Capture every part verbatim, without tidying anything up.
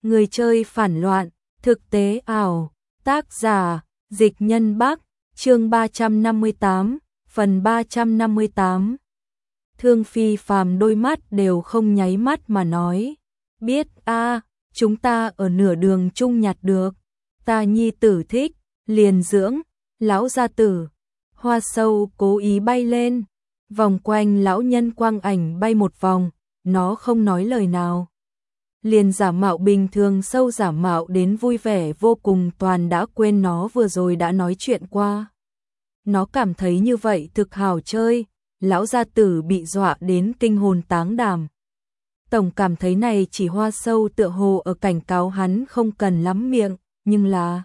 Người chơi phản loạn, thực tế ảo, tác giả, Dịch Nhân Bắc, chương ba trăm năm mươi tám, phần ba trăm năm mươi tám. Thương Phi Phàm đôi mắt đều không nháy mắt mà nói, biết a, chúng ta ở nửa đường chung nhặt được, ta nhi tử thích, liền dưỡng, lão gia tử. Hoa sâu cố ý bay lên, vòng quanh lão nhân quang ảnh bay một vòng, nó không nói lời nào. Liền giả mạo bình thường sâu giả mạo đến vui vẻ vô cùng, toàn đã quên nó vừa rồi đã nói chuyện qua. Nó cảm thấy như vậy thực hào chơi, lão gia tử bị dọa đến kinh hồn táng đảm. Tổng cảm thấy này chỉ hoa sâu tựa hồ ở cảnh cáo hắn không cần lắm miệng, nhưng là...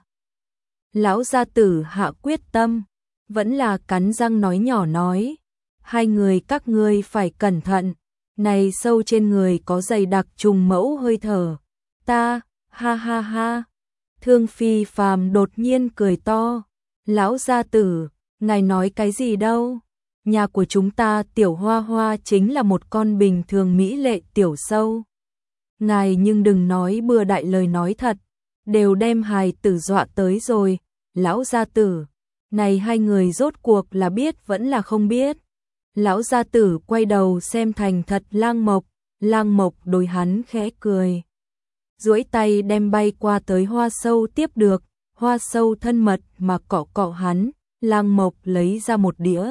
Lão gia tử hạ quyết tâm, vẫn là cắn răng nói nhỏ nói, hai người các ngươi phải cẩn thận, này sâu trên người có dày đặc trùng mẫu hơi thở, ta, ha ha ha. Thương Phi Phàm đột nhiên cười to, lão gia tử, ngài nói cái gì đâu, nhà của chúng ta tiểu hoa hoa chính là một con bình thường mỹ lệ tiểu sâu. Ngài nhưng đừng nói bừa đại lời nói thật, đều đem hài tử dọa tới rồi, lão gia tử, này hai người rốt cuộc là biết vẫn là không biết. Lão gia tử quay đầu xem thành thật Lang Mộc, Lang Mộc đối hắn khẽ cười. Duỗi tay đem bay qua tới hoa sâu tiếp được, hoa sâu thân mật mà cọ cọ hắn, Lang Mộc lấy ra một đĩa.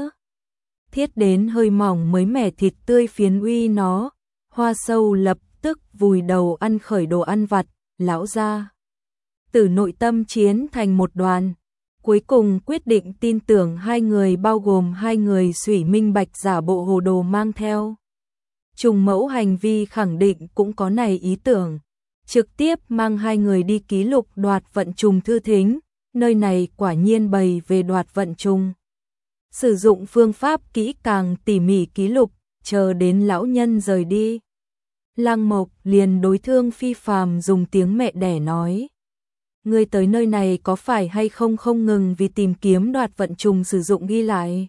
Thiết đến hơi mỏng mới mẻ thịt tươi phiến uy nó, hoa sâu lập tức vùi đầu ăn khởi đồ ăn vặt, lão gia tử nội tâm chiến thành một đoàn. Cuối cùng quyết định tin tưởng hai người, bao gồm hai người Thủy Minh Bạch giả bộ hồ đồ mang theo. Trùng mẫu hành vi khẳng định cũng có này ý tưởng, trực tiếp mang hai người đi ký lục đoạt vận trùng thư thính, nơi này quả nhiên bày về đoạt vận trùng. Sử dụng phương pháp kỹ càng tỉ mỉ ký lục, chờ đến lão nhân rời đi. Lang Mộc liền đối Thương Phi Phàm dùng tiếng mẹ đẻ nói. Ngươi tới nơi này có phải hay không không ngừng vì tìm kiếm đoạt vận trùng sử dụng ghi lại?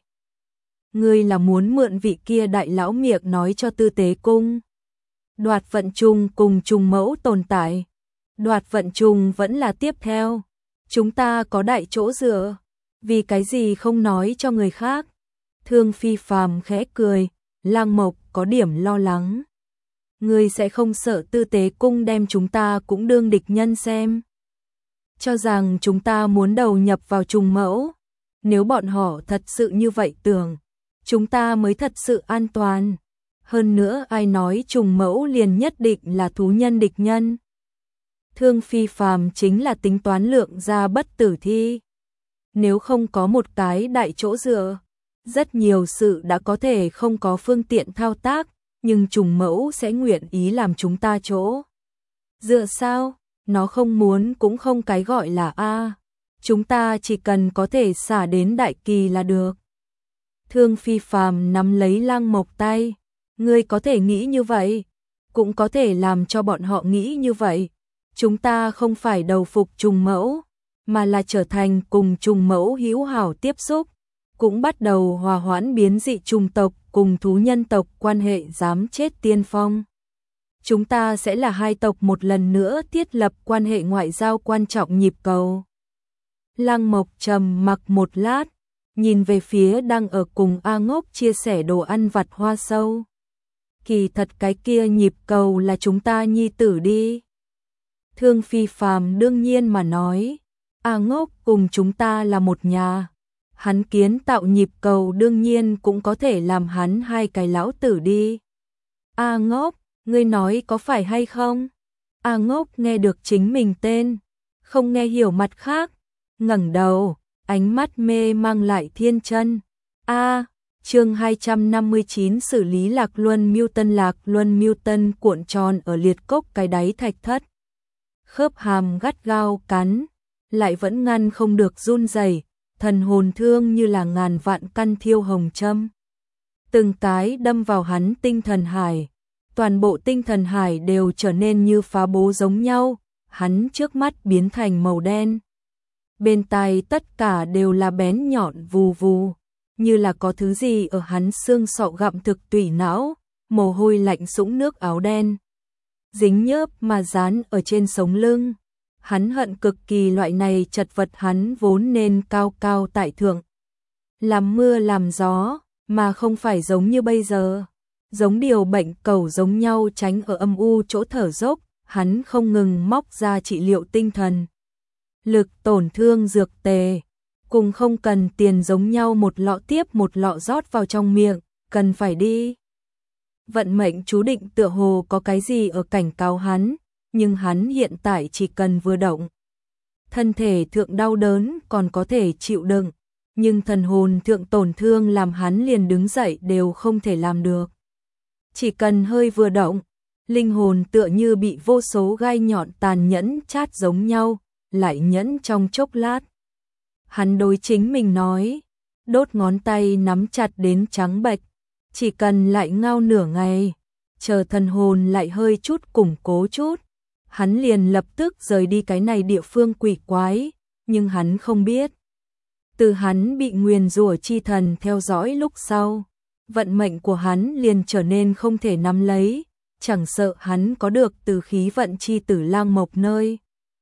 Ngươi là muốn mượn vị kia đại lão miệng nói cho Tư Tế Cung. Đoạt vận trùng cùng trùng mẫu tồn tại. Đoạt vận trùng vẫn là tiếp theo. Chúng ta có đại chỗ dựa. Vì cái gì không nói cho người khác? Thương Phi Phàm khẽ cười, Lang Mộc có điểm lo lắng. Ngươi sẽ không sợ Tư Tế Cung đem chúng ta cũng đương địch nhân xem? Cho rằng chúng ta muốn đầu nhập vào trùng mẫu, nếu bọn họ thật sự như vậy tưởng, chúng ta mới thật sự an toàn. Hơn nữa ai nói trùng mẫu liền nhất định là thú nhân địch nhân. Thương Phi Phàm chính là tính toán lượng ra bất tử thi. Nếu không có một cái đại chỗ dựa, rất nhiều sự đã có thể không có phương tiện thao tác, nhưng trùng mẫu sẽ nguyện ý làm chúng ta chỗ dựa sao? Nó không muốn cũng không cái gọi là a, chúng ta chỉ cần có thể xả đến đại kỳ là được. Thương Phi Phàm nắm lấy Lang Mộc tay, ngươi có thể nghĩ như vậy, cũng có thể làm cho bọn họ nghĩ như vậy. Chúng ta không phải đầu phục trùng mẫu, mà là trở thành cùng trùng mẫu hữu hảo tiếp xúc, cũng bắt đầu hòa hoãn biến dị trùng tộc cùng thú nhân tộc quan hệ dám chết tiên phong. Chúng ta sẽ là hai tộc một lần nữa thiết lập quan hệ ngoại giao quan trọng nhịp cầu. Lang Mộc trầm mặc một lát, nhìn về phía đang ở cùng A Ngốc chia sẻ đồ ăn vặt hoa sâu. Kỳ thật cái kia nhịp cầu là chúng ta nhi tử đi. Thương Phi Phàm đương nhiên mà nói, A Ngốc cùng chúng ta là một nhà. Hắn kiến tạo nhịp cầu đương nhiên cũng có thể làm hắn hai cái lão tử đi. A Ngốc, ngươi nói có phải hay không? A Ngốc nghe được chính mình tên, không nghe hiểu mặt khác, ngẩng đầu, ánh mắt mê mang lại thiên chân. A, chương hai trăm năm mươi chín xử lý Lạc Luân Miêu Tân. Lạc Luân Miêu Tân cuộn tròn ở liệt cốc cái đáy thạch thất. Khớp hàm gắt gao cắn, lại vẫn ngăn không được run rẩy, thần hồn thương như là ngàn vạn căn thiêu hồng châm. Từng cái đâm vào hắn tinh thần hải. Toàn bộ tinh thần hải đều trở nên như phá bố giống nhau, hắn trước mắt biến thành màu đen. Bên tai tất cả đều là bén nhọn vù vù, như là có thứ gì ở hắn xương sọ gặm thực tủy não, mồ hôi lạnh sũng nước áo đen. dính nhớp mà dán ở trên sống lưng. Hắn hận cực kỳ loại này chật vật, hắn vốn nên cao cao tại thượng, làm mưa làm gió, mà không phải giống như bây giờ. Giống điều bệnh cẩu giống nhau tránh ở âm u chỗ thở dốc, hắn không ngừng móc ra trị liệu tinh thần. Lực tổn thương dược tề, cùng không cần tiền giống nhau một lọ tiếp một lọ rót vào trong miệng, cần phải đi. Vận mệnh chú định tựa hồ có cái gì ở cảnh cáo hắn, nhưng hắn hiện tại chỉ cần vừa động. Thân thể thượng đau đớn còn có thể chịu đựng, nhưng thần hồn thượng tổn thương làm hắn liền đứng dậy đều không thể làm được. Chỉ cần hơi vừa động, linh hồn tựa như bị vô số gai nhọn tàn nhẫn chát giống nhau, lại nhẫn trong chốc lát. Hắn đối chính mình nói, đốt ngón tay nắm chặt đến trắng bệch, chỉ cần lại ngao nửa ngày, chờ thần hồn lại hơi chút củng cố chút, hắn liền lập tức rời đi cái này địa phương quỷ quái, nhưng hắn không biết. Từ hắn bị nguyền rủa chi thần theo dõi lúc sau, vận mệnh của hắn liền trở nên không thể nắm lấy, chẳng sợ hắn có được từ khí vận chi tử Lang Mộc nơi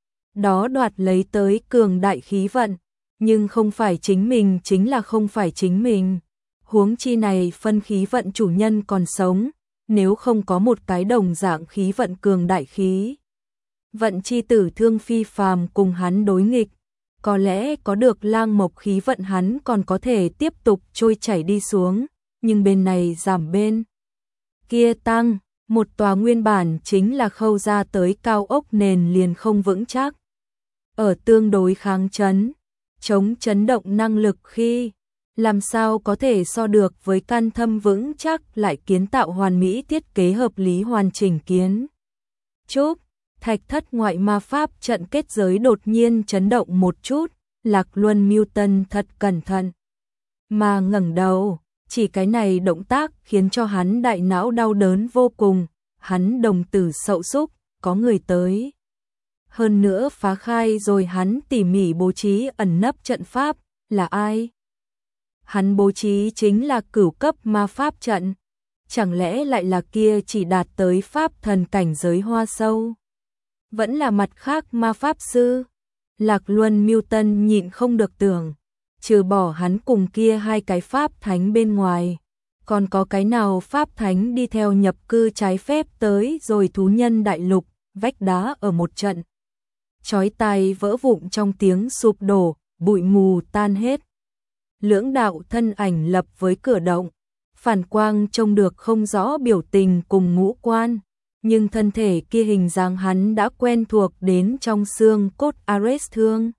đó đoạt lấy tới cường đại khí vận, nhưng không phải chính mình chính là không phải chính mình. Huống chi này phân khí vận chủ nhân còn sống, nếu không có một cái đồng dạng khí vận cường đại khí vận chi tử Thương Phi Phàm cùng hắn đối nghịch, có lẽ có được Lang Mộc khí vận hắn còn có thể tiếp tục trôi chảy đi xuống, nhưng bên này giảm bên kia tăng, một tòa nguyên bản chính là khâu ra tới cao ốc nền liền không vững chắc. Ở tương đối kháng chấn, chống chấn động năng lực khi, làm sao có thể so được với căn thâm vững chắc lại kiến tạo hoàn mỹ thiết kế hợp lý hoàn chỉnh kiến trúc. Thạch thất ngoại ma pháp trận kết giới đột nhiên chấn động một chút, Lạc Luân Newton thật cẩn thận mà ngẩng đầu, chỉ cái này động tác khiến cho hắn đại não đau đớn vô cùng, hắn đồng tử sậu súc, có người tới. Hơn nữa phá khai rồi hắn tỉ mỉ bố trí ẩn nấp trận pháp, là ai? Hắn bố trí chính là cửu cấp ma pháp trận, chẳng lẽ lại là kia chỉ đạt tới pháp thần cảnh giới Hoa Sâu? Vẫn là mặt khác ma pháp sư? Lạc Luân Newton nhịn không được tưởng, trừ bỏ hắn cùng kia hai cái pháp thánh bên ngoài, còn có cái nào pháp thánh đi theo nhập cư trái phép tới rồi thú nhân đại lục, vách đá ở một trận. Chói tai vỡ vụn trong tiếng sụp đổ, bụi mù tan hết. Lưỡng đạo thân ảnh lập với cửa động, phản quang trông được không rõ biểu tình cùng ngũ quan, nhưng thân thể kia hình dáng hắn đã quen thuộc đến trong xương cốt. Ares Thương,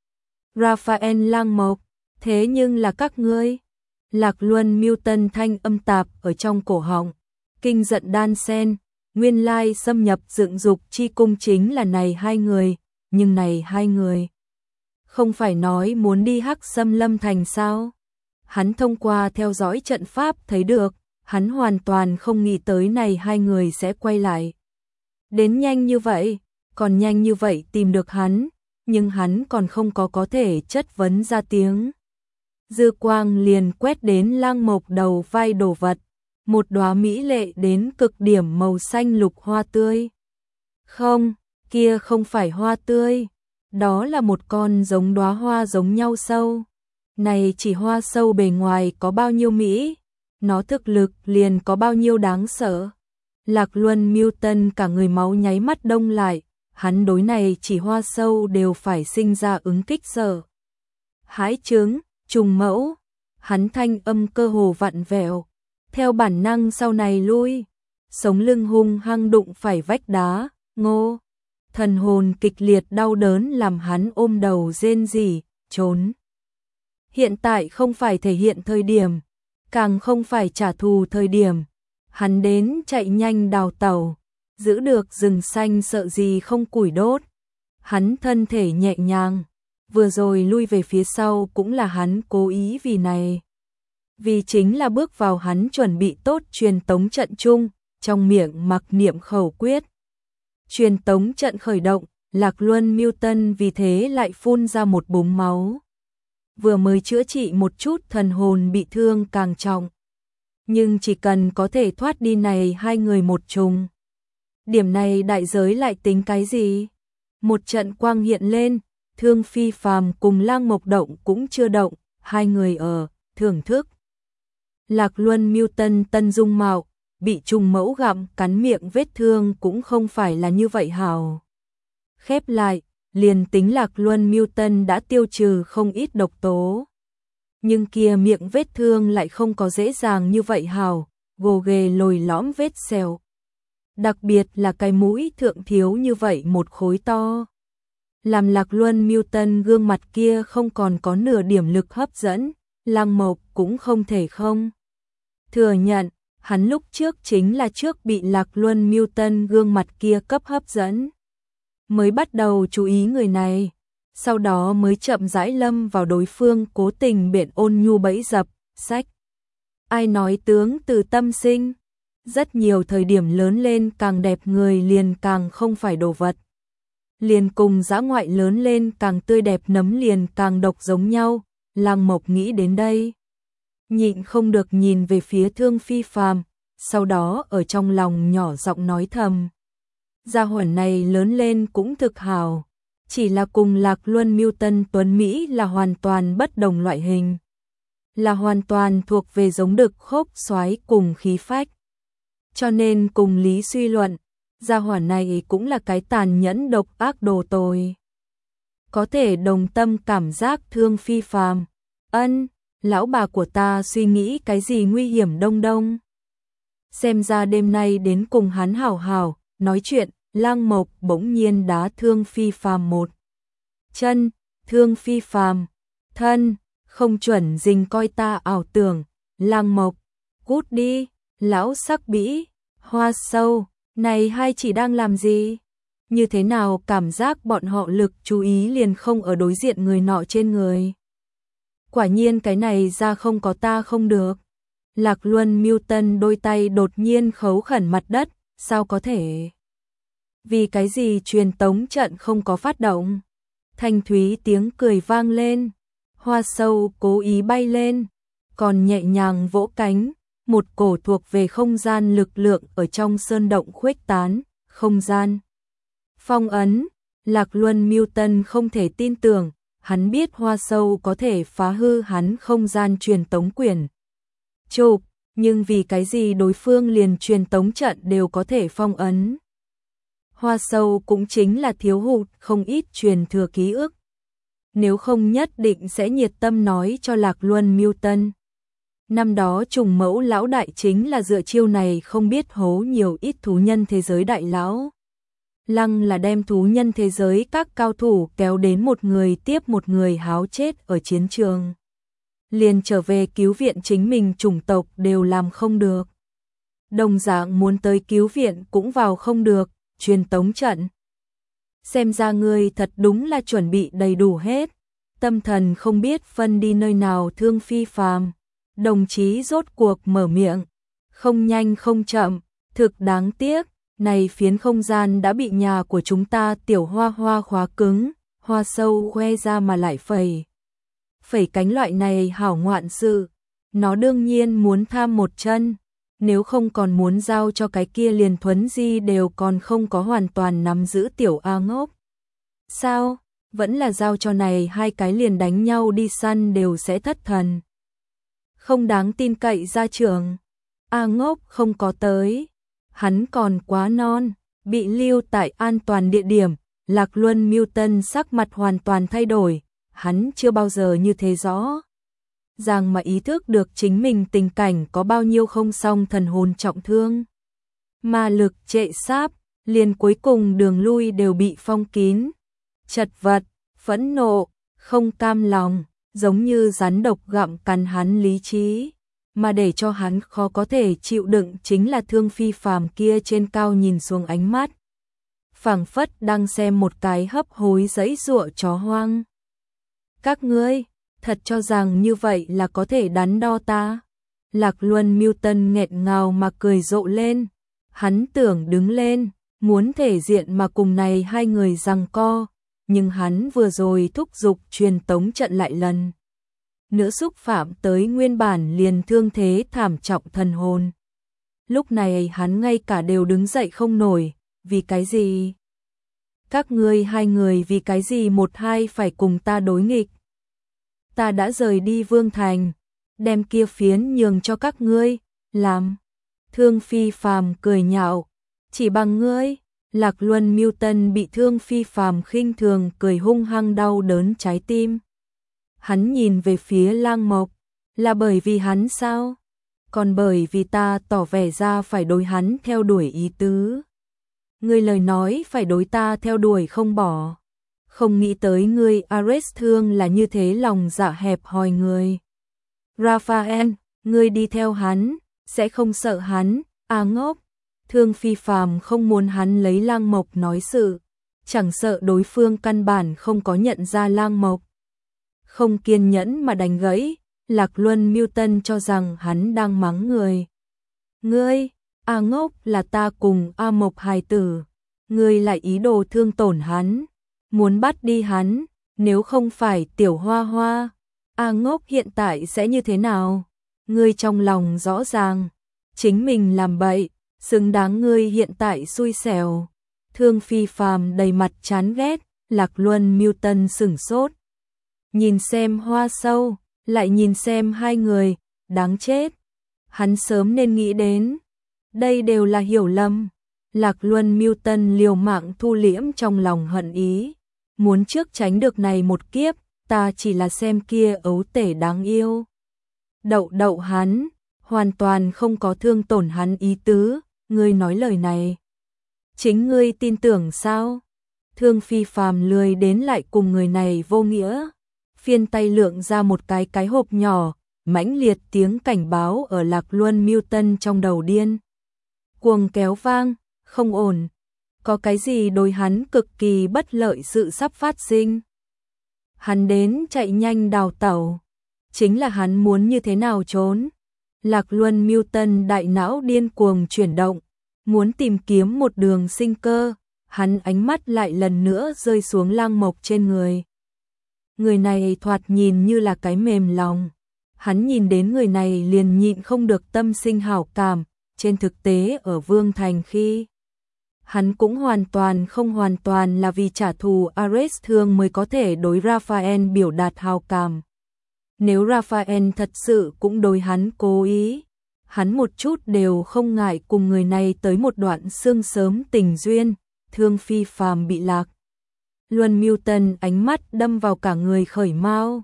Raphael Lang Mộc, thế nhưng là các ngươi. Lạc Luân Newton thanh âm tạp ở trong cổ họng, kinh giận đan sen, nguyên lai xâm nhập dựng dục chi cung chính là này hai người, nhưng này hai người không phải nói muốn đi Hắc Xâm Lâm thành sao? Hắn thông qua theo dõi trận pháp thấy được, hắn hoàn toàn không nghĩ tới này hai người sẽ quay lại. Đến nhanh như vậy, còn nhanh như vậy tìm được hắn, nhưng hắn còn không có có thể chất vấn ra tiếng. Dư quang liền quét đến Lang Mộc đầu vai đồ vật, một đóa mỹ lệ đến cực điểm màu xanh lục hoa tươi. Không, kia không phải hoa tươi, đó là một con giống đóa hoa giống nhau sâu. Này chỉ hoa sâu bề ngoài có bao nhiêu mỹ, nó thực lực liền có bao nhiêu đáng sợ. Lạc Luân Newton cả người máu nháy mắt đông lại, hắn đối này chỉ hoa sâu đều phải sinh ra ứng kích sợ. Hãi trứng, trùng mẫu, hắn thanh âm cơ hồ vặn vẹo, theo bản năng sau này lui, sống lưng hung hăng đụng phải vách đá, ngô. Thần hồn kịch liệt đau đớn làm hắn ôm đầu rên rỉ, trốn. Hiện tại không phải thể hiện thời điểm, càng không phải trả thù thời điểm. Hắn đến chạy nhanh đào tẩu, giữ được rừng xanh sợ gì không củi đốt. Hắn thân thể nhẹ nhàng, vừa rồi lui về phía sau cũng là hắn cố ý vì này. Vì chính là bước vào hắn chuẩn bị tốt truyền tống trận chung, trong miệng mặc niệm khẩu quyết. Truyền tống trận khởi động, Lạc Luân Newton vì thế lại phun ra một búng máu. Vừa mới chữa trị một chút thần hồn bị thương càng trọng. Nhưng chỉ cần có thể thoát đi này hai người một trùng. Điểm này đại giới lại tính cái gì? Một trận quang hiện lên, Thương Phi Phàm cùng Lăng Mộc động cũng chưa động, hai người ở, thưởng thức. Lạc Luân Miêu Tân tân dung mạo, bị trùng mẫu gặm cắn miệng vết thương cũng không phải là như vậy hào. Khép lại, liền tính Lạc Luân Miêu Tân đã tiêu trừ không ít độc tố. Nhưng kia miệng vết thương lại không có dễ dàng như vậy hào, gồ ghề lồi lõm vết sẹo. Đặc biệt là cái mũi thượng thiếu như vậy một khối to. Làm Lạc Luân Miêu Tân gương mặt kia không còn có nửa điểm lực hấp dẫn, Lăng Mộc cũng không thể không thừa nhận, hắn lúc trước chính là trước bị Lạc Luân Miêu Tân gương mặt kia cấp hấp dẫn. Mới bắt đầu chú ý người này, sau đó mới chậm rãi lâm vào đối phương cố tình biện ôn nhu bẫy dập, sách. Ai nói tướng từ tâm sinh, rất nhiều thời điểm lớn lên càng đẹp người liền càng không phải đồ vật. Liền cùng dã ngoại lớn lên càng tươi đẹp nấm liền càng độc giống nhau, Lăng Mộc nghĩ đến đây. Nhịn không được nhìn về phía Thương Phi Phàm, sau đó ở trong lòng nhỏ giọng nói thầm. Gia hỏa này lớn lên cũng thực hào, chỉ là cùng Lạc Luân Miêu Tân Tuấn Mỹ là hoàn toàn bất đồng loại hình. Là hoàn toàn thuộc về giống đực khốc xoái cùng khí phách. Cho nên cùng lý suy luận, gia hỏa này cũng là cái tàn nhẫn độc ác đồ tồi. Có thể đồng tâm cảm giác Thương Phi Phàm, ân, lão bà của ta suy nghĩ cái gì nguy hiểm đông đông. Xem ra đêm nay đến cùng hắn hảo hảo, nói chuyện, Lăng Mộc bỗng nhiên đá Thương Phi Phàm một chân, Thương Phi Phàm, thân, không chuẩn dình coi ta ảo tưởng, Lăng Mộc, cút đi, lão sắc bĩ, hoa sâu, này hai chỉ đang làm gì? Như thế nào cảm giác bọn họ lực chú ý liền không ở đối diện người nọ trên người? Quả nhiên cái này ra không có ta không được. Lạc Luân Miêu Tân đôi tay đột nhiên khấu khẩn mặt đất, sao có thể? Vì cái gì truyền tống trận không có phát động? Thanh thúy tiếng cười vang lên, hoa sâu cố ý bay lên, còn nhẹ nhàng vỗ cánh, một cổ thuộc về không gian lực lượng ở trong sơn động khuếch tán, không gian. Phong ấn, Lạc Luân Miêu Tân không thể tin tưởng, hắn biết hoa sâu có thể phá hư hắn không gian truyền tống quyền. Chụp, nhưng vì cái gì đối phương liền truyền tống trận đều có thể phong ấn. Hoa sâu cũng chính là thiếu hụt không ít truyền thừa ký ức. Nếu không nhất định sẽ nhiệt tâm nói cho Lạc Luân Miêu Tân. Năm đó trùng mẫu lão đại chính là dựa chiêu này không biết hố nhiều ít thú nhân thế giới đại lão. Lăng là đem thú nhân thế giới các cao thủ kéo đến một người tiếp một người háo chết ở chiến trường. Liền trở về cứu viện chính mình chủng tộc đều làm không được. Đồng dạng muốn tới cứu viện cũng vào không được, truyền tống trận. Xem ra ngươi thật đúng là chuẩn bị đầy đủ hết. Tâm thần không biết phân đi nơi nào Thương Phi Phàm. Đồng chí rốt cuộc mở miệng. Không nhanh không chậm, thực đáng tiếc. Này phiến không gian đã bị nhà của chúng ta tiểu hoa hoa khóa cứng, hoa sâu khoe ra mà lại phẩy. Phẩy cánh loại này hảo ngoạn sự, nó đương nhiên muốn tham một chân, nếu không còn muốn giao cho cái kia liền thuấn di đều còn không có hoàn toàn nắm giữ tiểu A Ngốc. Sao, vẫn là giao cho này hai cái liền đánh nhau đi săn đều sẽ thất thần. Không đáng tin cậy gia trưởng, A Ngốc không có tới. Hắn còn quá non, bị lưu tại an toàn địa điểm, Lạc Luân Miêu Tân sắc mặt hoàn toàn thay đổi, hắn chưa bao giờ như thế rõ. Ràng mà ý thức được chính mình tình cảnh có bao nhiêu không xong thần hồn trọng thương. Ma lực trệ sáp, liền cuối cùng đường lui đều bị phong kín. Chật vật, phẫn nộ, không cam lòng, giống như rắn độc gặm cắn hắn lý trí. Mà để cho hắn khó có thể chịu đựng chính là Thương Phi Phàm kia trên cao nhìn xuống ánh mắt. Phảng phất đang xem một cái hấp hối giãy giụa chó hoang. Các ngươi, thật cho rằng như vậy là có thể đắn đo ta? Lạc Luân Miêu Tân nghẹn ngào mà cười rộ lên. Hắn tưởng đứng lên, muốn thể diện mà cùng này hai người giằng co. Nhưng hắn vừa rồi thúc giục truyền tống trận lại lần nữa xúc phạm tới nguyên bản liền thương thế thảm trọng thần hồn. Lúc này hắn ngay cả đều đứng dậy không nổi, vì cái gì? Các ngươi hai người vì cái gì một hai phải cùng ta đối nghịch? Ta đã rời đi Vương Thành, đem kia phiến nhường cho các ngươi, làm. Thương Phi Phàm cười nhạo, chỉ bằng ngươi. Lạc Luân Mưu Tân bị Thương Phi Phàm khinh thường cười hung hăng đau đớn trái tim. Hắn nhìn về phía Lang Mộc, là bởi vì hắn sao? Còn bởi vì ta tỏ vẻ ra phải đối hắn theo đuổi ý tứ. Ngươi lời nói phải đối ta theo đuổi không bỏ. Không nghĩ tới ngươi Ares Thương là như thế lòng dạ hẹp hòi người. Raphael, ngươi đi theo hắn, sẽ không sợ hắn, à ngốc. Thương Phi Phàm không muốn hắn lấy Lang Mộc nói sự, chẳng sợ đối phương căn bản không có nhận ra Lang Mộc. Không kiên nhẫn mà đánh gãy, Lạc Luân Mưu Tân cho rằng hắn đang mắng người. Ngươi, à ngốc là ta cùng A Mộc hài tử, ngươi lại ý đồ thương tổn hắn, muốn bắt đi hắn, nếu không phải Tiểu Hoa Hoa, A ngốc hiện tại sẽ như thế nào? Ngươi trong lòng rõ ràng, chính mình làm bậy, xứng đáng ngươi hiện tại xui xẻo. Thương Phi Phàm đầy mặt chán ghét, Lạc Luân Mưu Tân sửng sốt. Nhìn xem Hoa Sâu, lại nhìn xem hai người, đáng chết. Hắn sớm nên nghĩ đến, đây đều là hiểu lầm. Lạc Luân Mưu Tân liều mạng thu liễm trong lòng hận ý, muốn trước tránh được này một kiếp, ta chỉ là xem kia ấu tể đáng yêu. Đậu đậu hắn, hoàn toàn không có thương tổn hắn ý tứ, ngươi nói lời này. Chính ngươi tin tưởng sao? Thương Phi Phàm lười đến lại cùng người này vô nghĩa. Phiên tay lượng ra một cái cái hộp nhỏ, mãnh liệt tiếng cảnh báo ở Lạc Luân Mưu Tân trong đầu điên. Cuồng kéo vang, không ổn. Có cái gì đối hắn cực kỳ bất lợi sự sắp phát sinh. Hắn đến chạy nhanh đào tẩu. Chính là hắn muốn như thế nào trốn. Lạc Luân Mưu Tân đại não điên cuồng chuyển động, muốn tìm kiếm một đường sinh cơ, hắn ánh mắt lại lần nữa rơi xuống Lang Mộc trên người. Người này thoạt nhìn như là cái mềm lòng, hắn nhìn đến người này liền nhịn không được tâm sinh hảo cảm, trên thực tế ở Vương Thành khi. Hắn cũng hoàn toàn không hoàn toàn là vì trả thù Ares Thương mới có thể đối Raphael biểu đạt hảo cảm. Nếu Raphael thật sự cũng đối hắn cố ý, hắn một chút đều không ngại cùng người này tới một đoạn sương sớm tình duyên. Thương Phi Phàm bị Lạc Luân Mưu Tân ánh mắt đâm vào cả người khởi mau.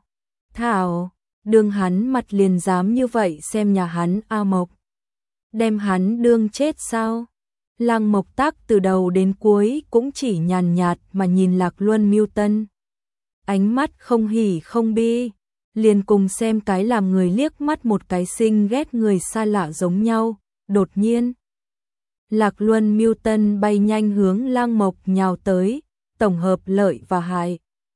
Thảo, đương hắn mặt liền dám như vậy xem nhà hắn A Mộc. Đem hắn đương chết sao? Lang Mộc Tác từ đầu đến cuối cũng chỉ nhàn nhạt mà nhìn Lạc Luân Mưu Tân. Ánh mắt không hỉ không bi, liền cùng xem cái làm người liếc mắt một cái sinh ghét người xa lạ giống nhau. Đột nhiên, Lạc Luân Mưu Tân bay nhanh hướng Lang Mộc nhào tới, tổng hợp lợi và hại.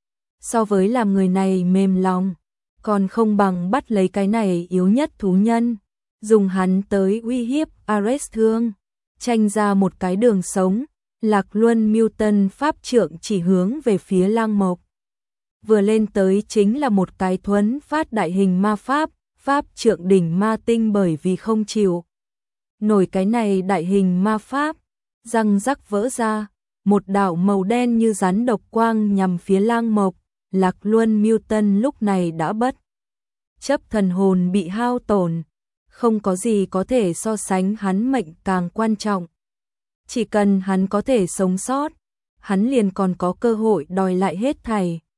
So với làm người này mềm lòng, còn không bằng bắt lấy cái này yếu nhất thú nhân, dùng hắn tới uy hiếp Ares Thương, tranh ra một cái đường sống. Lạc Luân Mưu Tân pháp trượng chỉ hướng về phía Lang Mộc. Vừa lên tới chính là một cái thuấn phát đại hình ma pháp, pháp trượng đỉnh ma tinh bởi vì không chịu nổi cái này đại hình ma pháp, răng rắc vỡ ra, một đạo màu đen như rắn độc quang nhằm phía Lang Mộc. Lạc Luân Mưu Tân lúc này đã bất chấp thần hồn bị hao tổn, không có gì có thể so sánh hắn mệnh càng quan trọng. Chỉ cần hắn có thể sống sót, hắn liền còn có cơ hội đòi lại hết thảy.